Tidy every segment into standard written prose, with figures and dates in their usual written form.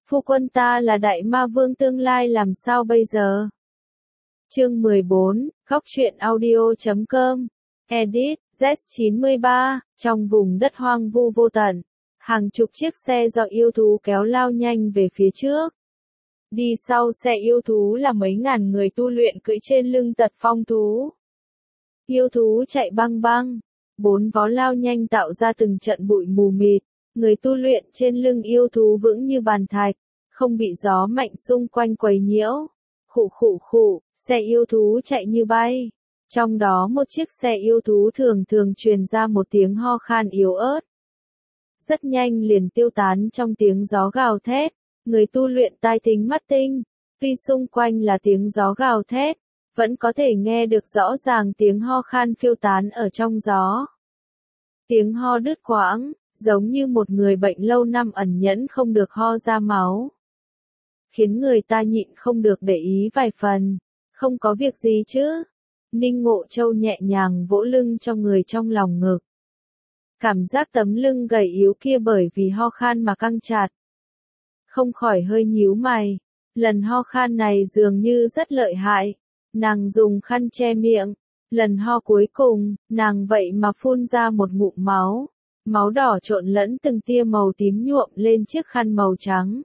Phu quân ta là đại ma vương tương lai làm sao bây giờ? Chương 14, góc truyện audio.com. Edit, Z93, trong vùng đất hoang vu vô tận. Hàng chục chiếc xe do yêu thú kéo lao nhanh về phía trước. Đi sau xe yêu thú là mấy ngàn người tu luyện cưỡi trên lưng tật phong thú. Yêu thú chạy băng băng, bốn vó lao nhanh tạo ra từng trận bụi mù mịt. Người tu luyện trên lưng yêu thú vững như bàn thạch, không bị gió mạnh xung quanh quấy nhiễu. Khụ khụ khụ, xe yêu thú chạy như bay. Trong đó một chiếc xe yêu thú thường thường truyền ra một tiếng ho khan yếu ớt. Rất nhanh liền tiêu tán trong tiếng gió gào thét. Người tu luyện tai thính mắt tinh, tuy xung quanh là tiếng gió gào thét, vẫn có thể nghe được rõ ràng tiếng ho khan phiêu tán ở trong gió. Tiếng ho đứt quãng, giống như một người bệnh lâu năm ẩn nhẫn không được ho ra máu. Khiến người ta nhịn không được để ý vài phần. Không có việc gì chứ? Ninh Ngộ Châu nhẹ nhàng vỗ lưng cho người trong lòng ngực. Cảm giác tấm lưng gầy yếu kia bởi vì ho khan mà căng chặt. Không khỏi hơi nhíu mày. Lần ho khan này dường như rất lợi hại. Nàng dùng khăn che miệng. Lần ho cuối cùng, nàng vậy mà phun ra một ngụm máu. Máu đỏ trộn lẫn từng tia màu tím nhuộm lên chiếc khăn màu trắng.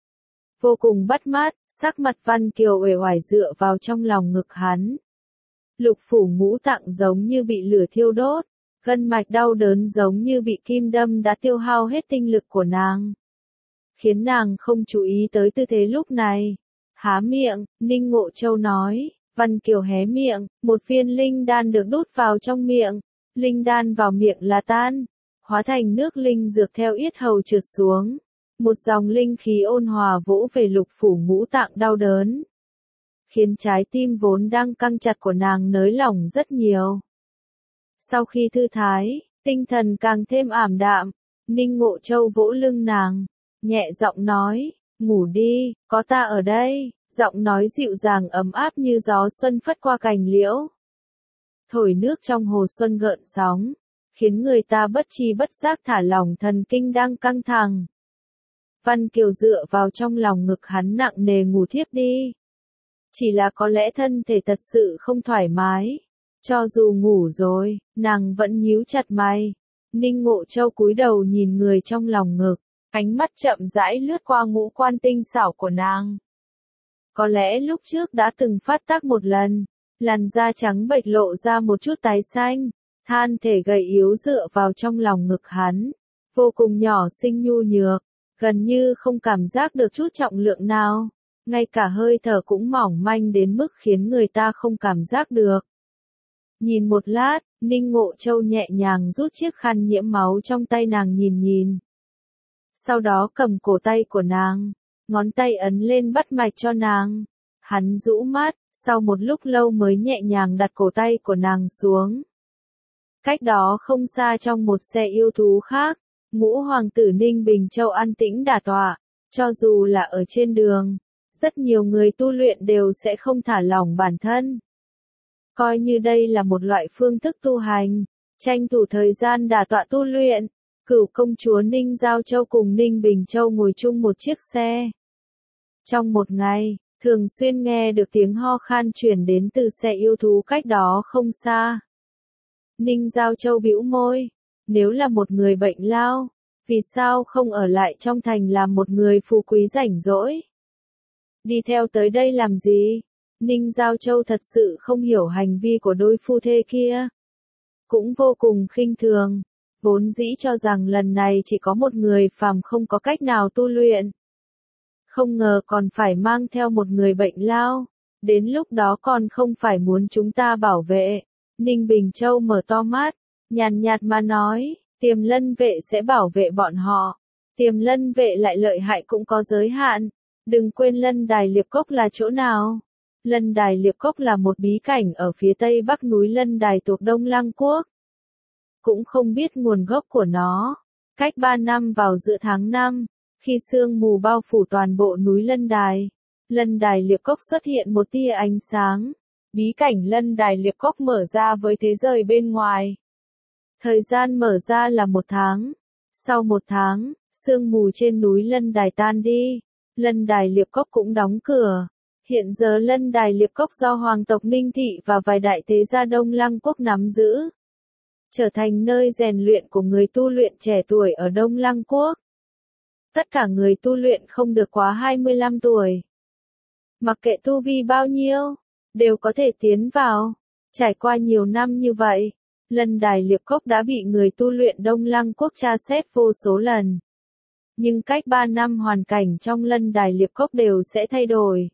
Vô cùng bắt mắt, sắc mặt Văn Kiều uể oải dựa vào trong lòng ngực hắn. Lục phủ ngũ tạng giống như bị lửa thiêu đốt, gân mạch đau đớn giống như bị kim đâm đã tiêu hao hết tinh lực của nàng. Khiến nàng không chú ý tới tư thế lúc này. Há miệng, Ninh Ngộ Châu nói, Văn Kiều hé miệng, một viên linh đan được đút vào trong miệng. Linh đan vào miệng là tan, hóa thành nước linh dược theo yết hầu trượt xuống. Một dòng linh khí ôn hòa vỗ về lục phủ ngũ tạng đau đớn. Khiến trái tim vốn đang căng chặt của nàng nới lỏng rất nhiều. Sau khi thư thái, tinh thần càng thêm ảm đạm, Ninh Ngộ Châu vỗ lưng nàng, nhẹ giọng nói, ngủ đi, có ta ở đây, giọng nói dịu dàng ấm áp như gió xuân phất qua cành liễu. Thổi nước trong hồ xuân gợn sóng, khiến người ta bất tri bất giác thả lỏng thần kinh đang căng thẳng. Văn Kiều dựa vào trong lòng ngực hắn nặng nề ngủ thiếp đi. Chỉ là có lẽ thân thể thật sự không thoải mái. Cho dù ngủ rồi, nàng vẫn nhíu chặt mày. Ninh Ngộ Châu cúi đầu nhìn người trong lòng ngực, ánh mắt chậm rãi lướt qua ngũ quan tinh xảo của nàng. Có lẽ lúc trước đã từng phát tác một lần, làn da trắng bệch lộ ra một chút tái xanh, than thể gầy yếu dựa vào trong lòng ngực hắn, vô cùng nhỏ xinh nhu nhược. Gần như không cảm giác được chút trọng lượng nào, ngay cả hơi thở cũng mỏng manh đến mức khiến người ta không cảm giác được. Nhìn một lát, Ninh Ngộ Châu nhẹ nhàng rút chiếc khăn nhiễm máu trong tay nàng nhìn. Sau đó cầm cổ tay của nàng, ngón tay ấn lên bắt mạch cho nàng. Hắn rũ mắt, sau một lúc lâu mới nhẹ nhàng đặt cổ tay của nàng xuống. Cách đó không xa trong một xe yêu thú khác. Ngũ hoàng tử Ninh Bình Châu an tĩnh đả tọa, cho dù là ở trên đường, rất nhiều người tu luyện đều sẽ không thả lỏng bản thân. Coi như đây là một loại phương thức tu hành, tranh thủ thời gian đả tọa tu luyện. Cửu công chúa Ninh Giao Châu cùng Ninh Bình Châu ngồi chung một chiếc xe. Trong một ngày, thường xuyên nghe được tiếng ho khan truyền đến từ xe yêu thú cách đó không xa. Ninh Giao Châu bĩu môi. Nếu là một người bệnh lao, vì sao không ở lại trong thành làm một người phú quý rảnh rỗi? Đi theo tới đây làm gì? Ninh Giao Châu thật sự không hiểu hành vi của đôi phu thê kia. Cũng vô cùng khinh thường, vốn dĩ cho rằng lần này chỉ có một người phàm không có cách nào tu luyện. Không ngờ còn phải mang theo một người bệnh lao, đến lúc đó còn không phải muốn chúng ta bảo vệ. Ninh Bình Châu mở to mắt. Nhàn nhạt mà nói, Tiềm Lân vệ sẽ bảo vệ bọn họ. Tiềm Lân vệ lại lợi hại cũng có giới hạn. Đừng quên Lân Đài Liệp Cốc là chỗ nào. Lân Đài Liệp Cốc là một bí cảnh ở phía tây bắc núi Lân Đài thuộc Đông Lăng Quốc. Cũng không biết nguồn gốc của nó. Cách 3 năm vào giữa tháng 5, khi sương mù bao phủ toàn bộ núi Lân Đài Liệp Cốc xuất hiện một tia ánh sáng. Bí cảnh Lân Đài Liệp Cốc mở ra với thế giới bên ngoài. Thời gian mở ra là 1 tháng. Sau 1 tháng, sương mù trên núi Lân Đài tan đi. Lân Đài Liệp Cốc cũng đóng cửa. Hiện giờ Lân Đài Liệp Cốc do hoàng tộc Ninh Thị và vài đại thế gia Đông Lăng Quốc nắm giữ, trở thành nơi rèn luyện của người tu luyện trẻ tuổi ở Đông Lăng Quốc. Tất cả người tu luyện không được quá 25 tuổi. Mặc kệ tu vi bao nhiêu, đều có thể tiến vào. Trải qua nhiều năm như vậy, Lân Đài Liệp Cốc đã bị người tu luyện Đông Lăng Quốc tra xét vô số lần. Nhưng cách 3 năm hoàn cảnh trong Lân Đài Liệp Cốc đều sẽ thay đổi.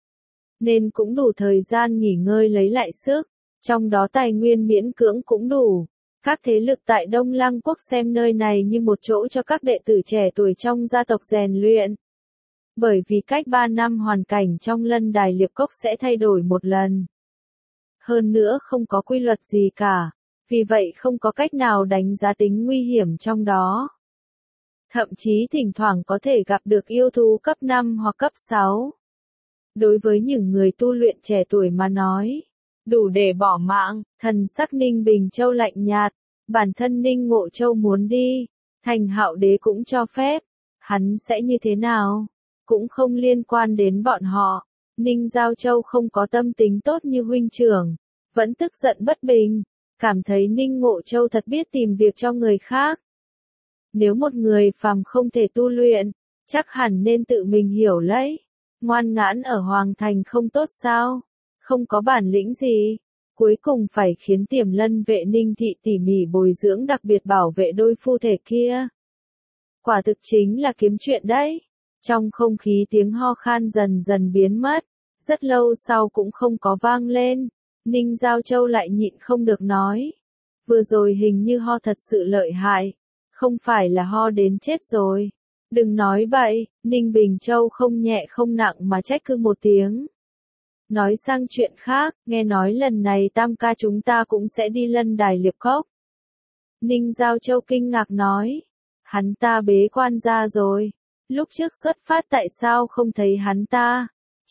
Nên cũng đủ thời gian nghỉ ngơi lấy lại sức, trong đó tài nguyên miễn cưỡng cũng đủ. Các thế lực tại Đông Lăng Quốc xem nơi này như một chỗ cho các đệ tử trẻ tuổi trong gia tộc rèn luyện. Bởi vì cách 3 năm hoàn cảnh trong Lân Đài Liệp Cốc sẽ thay đổi một lần. Hơn nữa không có quy luật gì cả, vì vậy không có cách nào đánh giá tính nguy hiểm trong đó. Thậm chí thỉnh thoảng có thể gặp được yêu thú cấp 5 hoặc cấp 6. Đối với những người tu luyện trẻ tuổi mà nói, đủ để bỏ mạng. Thần sắc Ninh Bình Châu lạnh nhạt, bản thân Ninh Ngộ Châu muốn đi, Thành Hạo Đế cũng cho phép, hắn sẽ như thế nào, cũng không liên quan đến bọn họ. Ninh Giao Châu không có tâm tính tốt như huynh trưởng, vẫn tức giận bất bình, cảm thấy Ninh Ngộ Châu thật biết tìm việc cho người khác. Nếu một người phàm không thể tu luyện, chắc hẳn nên tự mình hiểu lấy. Ngoan ngãn ở Hoàng Thành không tốt sao? Không có bản lĩnh gì. Cuối cùng phải khiến Tiềm Lân vệ Ninh Thị tỉ mỉ bồi dưỡng đặc biệt bảo vệ đôi phu thể kia. Quả thực chính là kiếm chuyện đấy. Trong không khí tiếng ho khan dần dần biến mất. Rất lâu sau cũng không có vang lên. Ninh Giao Châu lại nhịn không được nói. Vừa rồi hình như ho thật sự lợi hại. Không phải là ho đến chết rồi. Đừng nói bậy, Ninh Bình Châu không nhẹ không nặng mà trách cứ một tiếng. Nói sang chuyện khác, nghe nói lần này Tam ca chúng ta cũng sẽ đi Lân Đài Liệp Cốc. Ninh Giao Châu kinh ngạc nói. Hắn ta bế quan ra rồi. Lúc trước xuất phát tại sao không thấy hắn ta?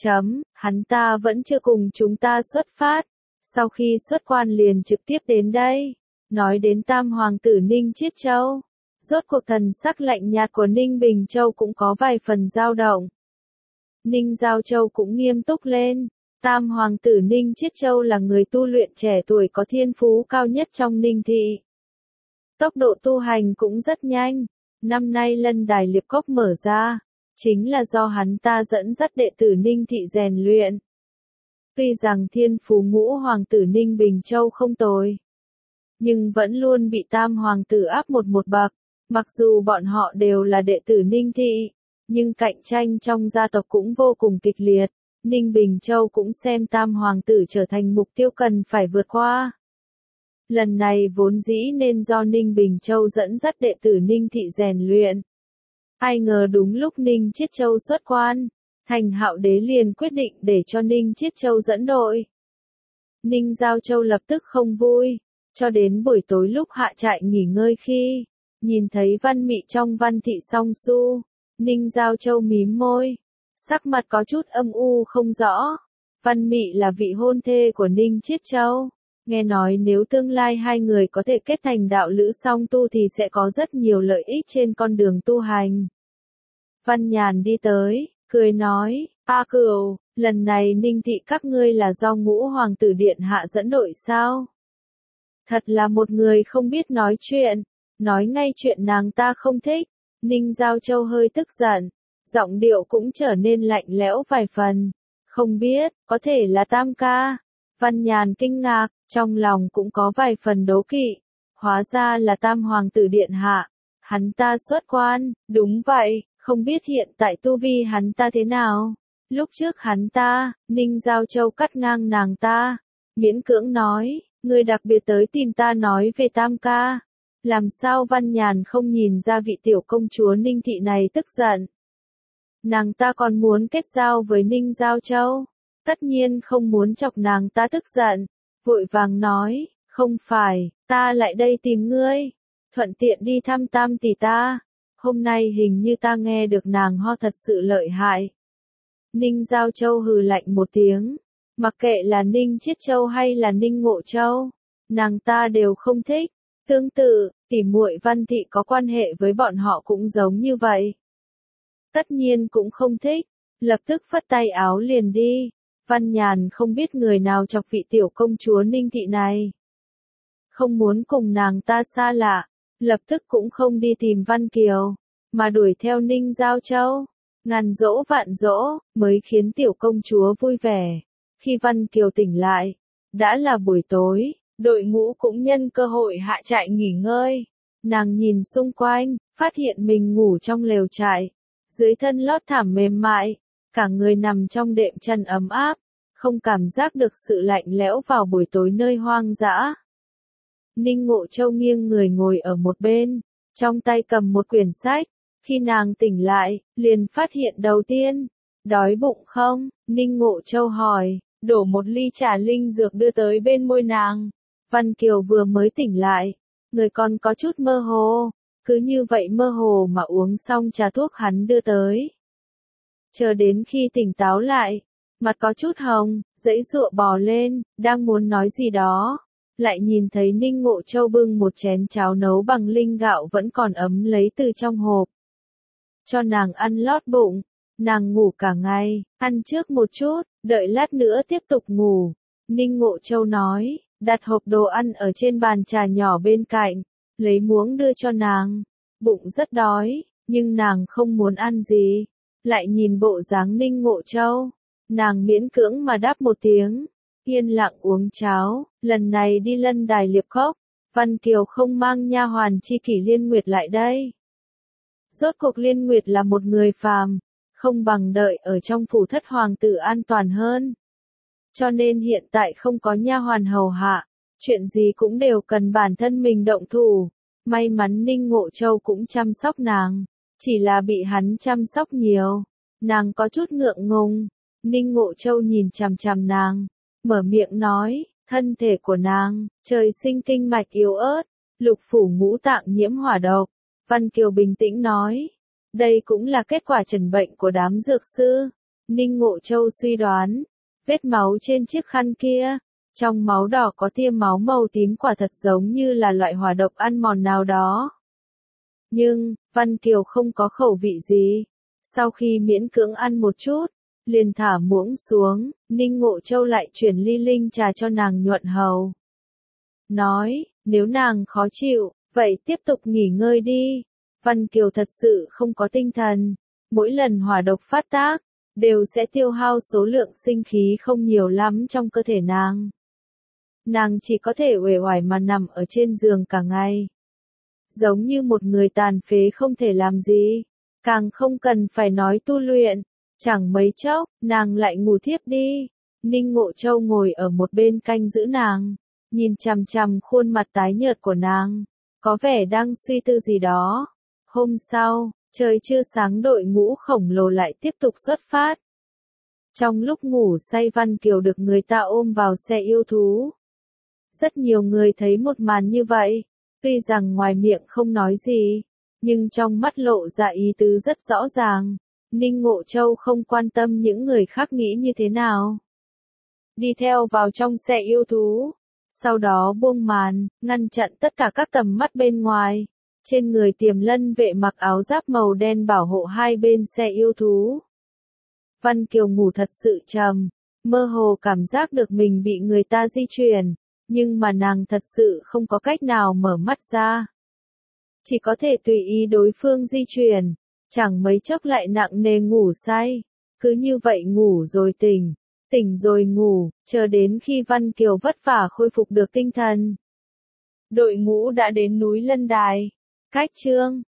Hắn ta vẫn chưa cùng chúng ta xuất phát. Sau khi xuất quan liền trực tiếp đến đây. Nói đến Tam Hoàng tử Ninh Chiết Châu. Rốt cuộc thần sắc lạnh nhạt của Ninh Bình Châu cũng có vài phần dao động. Ninh Giao Châu cũng nghiêm túc lên. Tam Hoàng tử Ninh Chiết Châu là người tu luyện trẻ tuổi có thiên phú cao nhất trong Ninh Thị. Tốc độ tu hành cũng rất nhanh. Năm nay Lân Đài Liệp Cốc mở ra, chính là do hắn ta dẫn dắt đệ tử Ninh Thị rèn luyện. Tuy rằng thiên phú ngũ hoàng tử Ninh Bình Châu không tồi, nhưng vẫn luôn bị Tam Hoàng tử áp một bậc. Mặc dù bọn họ đều là đệ tử Ninh Thị, nhưng cạnh tranh trong gia tộc cũng vô cùng kịch liệt. Ninh Bình Châu cũng xem Tam Hoàng tử trở thành mục tiêu cần phải vượt qua. Lần này vốn dĩ nên do Ninh Bình Châu dẫn dắt đệ tử Ninh Thị rèn luyện. Ai ngờ đúng lúc Ninh Chiết Châu xuất quan, Thành Hạo Đế liền quyết định để cho Ninh Chiết Châu dẫn đội. Ninh Giao Châu lập tức không vui, cho đến buổi tối lúc hạ trại nghỉ ngơi khi nhìn thấy Văn Mị trong Văn Thị Song Su, Ninh Giao Châu mím môi, sắc mặt có chút âm u không rõ. Văn Mị là vị hôn thê của Ninh Chiết Châu. Nghe nói nếu tương lai hai người có thể kết thành đạo lữ song tu thì sẽ có rất nhiều lợi ích trên con đường tu hành. Văn Nhàn đi tới, cười nói, A Cửu, lần này Ninh Thị các ngươi là do Ngũ Hoàng tử Điện Hạ dẫn đội sao? Thật là một người không biết nói chuyện, nói ngay chuyện nàng ta không thích. Ninh Giao Châu hơi tức giận, giọng điệu cũng trở nên lạnh lẽo vài phần. Không biết, có thể là Tam ca. Văn Nhàn kinh ngạc, trong lòng cũng có vài phần đố kỵ. Hóa ra là Tam Hoàng tử Điện Hạ. Hắn ta xuất quan, đúng vậy, không biết hiện tại tu vi hắn ta thế nào. Lúc trước hắn ta, Ninh Giao Châu cắt ngang nàng ta, miễn cưỡng nói, người đặc biệt tới tìm ta nói về Tam ca. Làm sao Văn Nhàn không nhìn ra vị tiểu công chúa Ninh Thị này tức giận. Nàng ta còn muốn kết giao với Ninh Giao Châu. Tất nhiên không muốn chọc nàng ta tức giận. Vội vàng nói, không phải, ta lại đây tìm ngươi. Thuận tiện đi thăm Tam tỷ ta. Hôm nay hình như ta nghe được nàng ho thật sự lợi hại. Ninh Giao Châu hừ lạnh một tiếng. Mặc kệ là Ninh Chiết Châu hay là Ninh Ngộ Châu, nàng ta đều không thích. Tương tự, tỷ muội Văn Thị có quan hệ với bọn họ cũng giống như vậy. tất nhiên cũng không thích, lập tức phất tay áo liền đi. Văn Nhàn không biết người nào chọc vị tiểu công chúa Ninh Thị này. Không muốn cùng nàng ta xa lạ, lập tức cũng không đi tìm Văn Kiều, mà đuổi theo Ninh Giao Châu. Ngàn dỗ vạn dỗ, mới khiến tiểu công chúa vui vẻ. Khi Văn Kiều tỉnh lại, đã là buổi tối, đội ngũ cũng nhân cơ hội hạ trại nghỉ ngơi. Nàng nhìn xung quanh, phát hiện mình ngủ trong lều trại, dưới thân lót thảm mềm mại, cả người nằm trong đệm chăn ấm áp, không cảm giác được sự lạnh lẽo vào buổi tối nơi hoang dã. Ninh Ngộ Châu nghiêng người ngồi ở một bên, trong tay cầm một quyển sách. Khi nàng tỉnh lại, liền phát hiện đầu tiên, đói bụng không? Ninh Ngộ Châu hỏi, đổ một ly trà linh dược đưa tới bên môi nàng. Văn Kiều vừa mới tỉnh lại, người còn có chút mơ hồ, cứ như vậy mơ hồ mà uống xong trà thuốc hắn đưa tới. Chờ đến khi tỉnh táo lại, mặt có chút hồng, giãy giụa bò lên, đang muốn nói gì đó, lại nhìn thấy Ninh Ngộ Châu bưng một chén cháo nấu bằng linh gạo vẫn còn ấm lấy từ trong hộp. Cho nàng ăn lót bụng, nàng ngủ cả ngày, ăn trước một chút, đợi lát nữa tiếp tục ngủ. Ninh Ngộ Châu nói, đặt hộp đồ ăn ở trên bàn trà nhỏ bên cạnh, lấy muỗng đưa cho nàng. Bụng rất đói, nhưng nàng không muốn ăn gì. Lại nhìn bộ dáng Ninh Ngộ Châu, nàng miễn cưỡng mà đáp một tiếng, yên lặng uống cháo. Lần này đi Lân Đài Liệp Cốc, Văn Kiều không mang nha hoàn tri kỷ Liên Nguyệt lại đây. Rốt cuộc Liên Nguyệt là một người phàm, không bằng đợi ở trong phủ thất hoàng tử an toàn hơn. Cho nên hiện tại không có nha hoàn hầu hạ, chuyện gì cũng đều cần bản thân mình động thủ. May mắn Ninh Ngộ Châu cũng chăm sóc nàng, chỉ là bị hắn chăm sóc nhiều, nàng có chút ngượng ngùng. Ninh Ngộ Châu nhìn chằm chằm nàng, mở miệng nói, thân thể của nàng, trời sinh kinh mạch yếu ớt, lục phủ ngũ tạng nhiễm hỏa độc. Văn Kiều bình tĩnh nói, đây cũng là kết quả trần bệnh của đám dược sư. Ninh Ngộ Châu suy đoán, vết máu trên chiếc khăn kia, trong máu đỏ có tia máu màu tím quả thật giống như là loại hỏa độc ăn mòn nào đó. Nhưng, Văn Kiều không có khẩu vị gì. Sau khi miễn cưỡng ăn một chút, liền thả muỗng xuống, Ninh Ngộ Châu lại chuyển ly linh trà cho nàng nhuận hầu. Nói, nếu nàng khó chịu, vậy tiếp tục nghỉ ngơi đi. Văn Kiều thật sự không có tinh thần. Mỗi lần hỏa độc phát tác, đều sẽ tiêu hao số lượng sinh khí không nhiều lắm trong cơ thể nàng. Nàng chỉ có thể uể oải mà nằm ở trên giường cả ngày. Giống như một người tàn phế không thể làm gì, càng không cần phải nói tu luyện. Chẳng mấy chốc, nàng lại ngủ thiếp đi. Ninh Ngộ Châu ngồi ở một bên canh giữ nàng, nhìn chằm chằm khuôn mặt tái nhợt của nàng, có vẻ đang suy tư gì đó. Hôm sau, trời chưa sáng đội ngũ khổng lồ lại tiếp tục xuất phát. Trong lúc ngủ say Văn Kiều được người ta ôm vào xe yêu thú. Rất nhiều người thấy một màn như vậy, tuy rằng ngoài miệng không nói gì, nhưng trong mắt lộ ra ý tứ rất rõ ràng. Ninh Ngộ Châu không quan tâm những người khác nghĩ như thế nào. Đi theo vào trong xe yêu thú, sau đó buông màn, ngăn chặn tất cả các tầm mắt bên ngoài. Trên người Tiềm Lân vệ mặc áo giáp màu đen bảo hộ hai bên xe yêu thú. Văn Kiều ngủ thật sự trầm, mơ hồ cảm giác được mình bị người ta di chuyển, nhưng mà nàng thật sự không có cách nào mở mắt ra. Chỉ có thể tùy ý đối phương di chuyển, chẳng mấy chốc lại nặng nề ngủ say. Cứ như vậy ngủ rồi tỉnh, tỉnh rồi ngủ, chờ đến khi Văn Kiều vất vả khôi phục được tinh thần. Đội ngũ đã đến núi Lân Đài. Cách chương